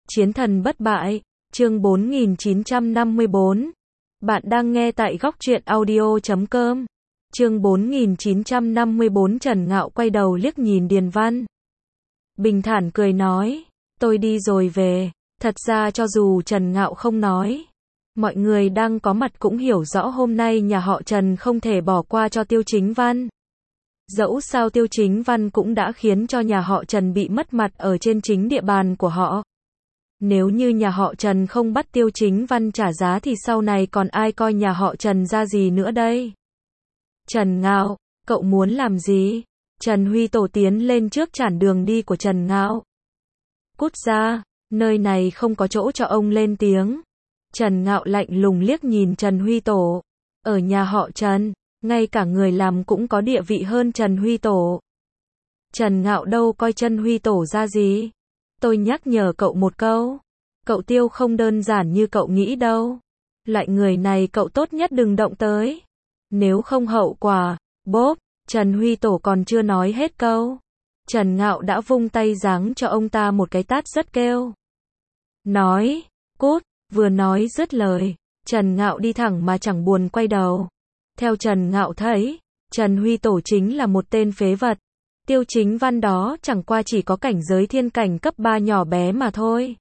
Chiến thần bất bại, chương 4954. Bạn đang nghe tại góc truyện audio.com. Chương 4954. Trần Ngạo quay đầu liếc nhìn Điền Văn. Bình thản cười nói, tôi đi rồi về. Thật ra cho dù Trần Ngạo không nói, mọi người đang có mặt cũng hiểu rõ hôm nay nhà họ Trần không thể bỏ qua cho Tiêu Chính Văn. Dẫu sao Tiêu Chính Văn cũng đã khiến cho nhà họ Trần bị mất mặt ở trên chính địa bàn của họ. Nếu như nhà họ Trần không bắt Tiêu Chính Văn trả giá thì sau này còn ai coi nhà họ Trần ra gì nữa đây? Trần Ngạo, cậu muốn làm gì? Trần Huy Tổ tiến lên trước chặn đường đi của Trần Ngạo. Cút ra, nơi này không có chỗ cho ông lên tiếng. Trần Ngạo lạnh lùng liếc nhìn Trần Huy Tổ. Ở nhà họ Trần, ngay cả người làm cũng có địa vị hơn Trần Huy Tổ. Trần Ngạo đâu coi Trần Huy Tổ ra gì? Tôi nhắc nhở cậu một câu. Cậu Tiêu không đơn giản như cậu nghĩ đâu. Loại người này cậu tốt nhất đừng động tới. Nếu không hậu quả, bốp, Trần Huy Tổ còn chưa nói hết câu. Trần Ngạo đã vung tay giáng cho ông ta một cái tát rất kêu. Nói, cút, vừa nói dứt lời. Trần Ngạo đi thẳng mà chẳng buồn quay đầu. Theo Trần Ngạo thấy, Trần Huy Tổ chính là một tên phế vật. Tiêu Chính Văn đó chẳng qua chỉ có cảnh giới thiên cảnh cấp 3 nhỏ bé mà thôi.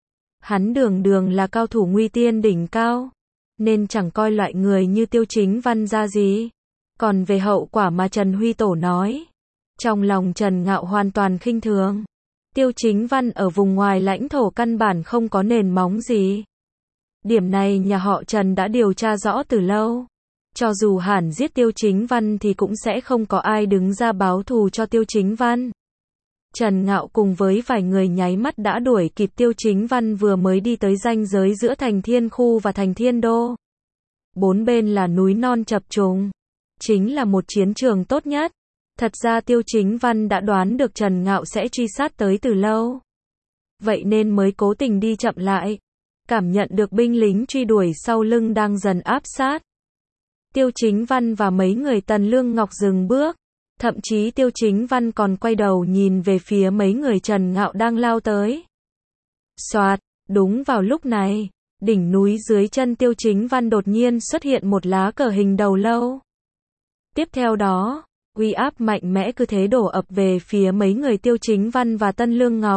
Hắn đường đường là cao thủ nguy tiên đỉnh cao, nên chẳng coi loại người như Tiêu Chính Văn ra gì. Còn về hậu quả mà Trần Huy Tổ nói, trong lòng Trần Ngạo hoàn toàn khinh thường. Tiêu Chính Văn ở vùng ngoài lãnh thổ căn bản không có nền móng gì. Điểm này nhà họ Trần đã điều tra rõ từ lâu. Cho dù hẳn giết Tiêu Chính Văn thì cũng sẽ không có ai đứng ra báo thù cho Tiêu Chính Văn. Trần Ngạo cùng với vài người nháy mắt đã đuổi kịp Tiêu Chính Văn vừa mới đi tới ranh giới giữa thành Thiên Khu và thành Thiên Đô. Bốn bên là núi non chập trùng. Chính là một chiến trường tốt nhất. Thật ra Tiêu Chính Văn đã đoán được Trần Ngạo sẽ truy sát tới từ lâu. Vậy nên mới cố tình đi chậm lại. Cảm nhận được binh lính truy đuổi sau lưng đang dần áp sát. Tiêu Chính Văn và mấy người Tần Lương Ngọc dừng bước. Thậm chí Tiêu Chính Văn còn quay đầu nhìn về phía mấy người Trần Ngạo đang lao tới. Soạt, đúng vào lúc này, đỉnh núi dưới chân Tiêu Chính Văn đột nhiên xuất hiện một lá cờ hình đầu lâu. Tiếp theo đó, uy áp mạnh mẽ cứ thế đổ ập về phía mấy người Tiêu Chính Văn và Tân Lương Ngọc.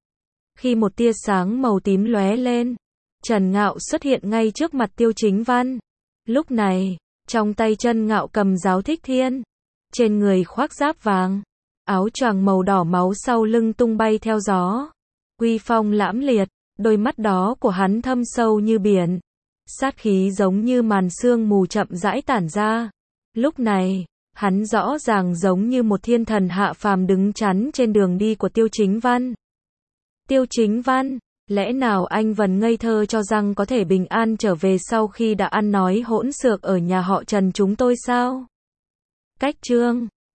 Khi một tia sáng màu tím lóe lên, Trần Ngạo xuất hiện ngay trước mặt Tiêu Chính Văn. Lúc này, trong tay Trần Ngạo cầm giáo thích thiên, trên người khoác giáp vàng, áo choàng màu đỏ máu sau lưng tung bay theo gió. Uy phong lãm liệt, đôi mắt đó của hắn thâm sâu như biển. Sát khí giống như màn sương mù chậm rãi tản ra. Lúc này, hắn rõ ràng giống như một thiên thần hạ phàm đứng chắn trên đường đi của Tiêu Chính Văn. Tiêu Chính Văn, lẽ nào anh vẫn ngây thơ cho rằng có thể bình an trở về sau khi đã ăn nói hỗn xược ở nhà họ Trần chúng tôi sao? Cách chương